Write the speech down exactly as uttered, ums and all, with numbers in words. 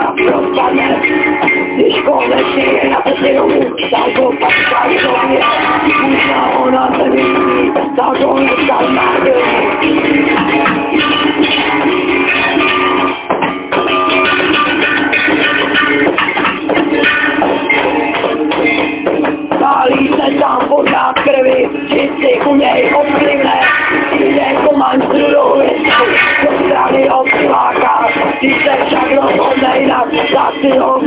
Láska rozpadne, když konečně je na petěnou, tak ho pak tady době. Možná ona se vyzní, tak ho nechal na pálí se tam pořád krvi, vždycky u něj odplivne, jde jako manstru do hvězdy, do strany od sláka, když se však rozhodne jinak, tak si ho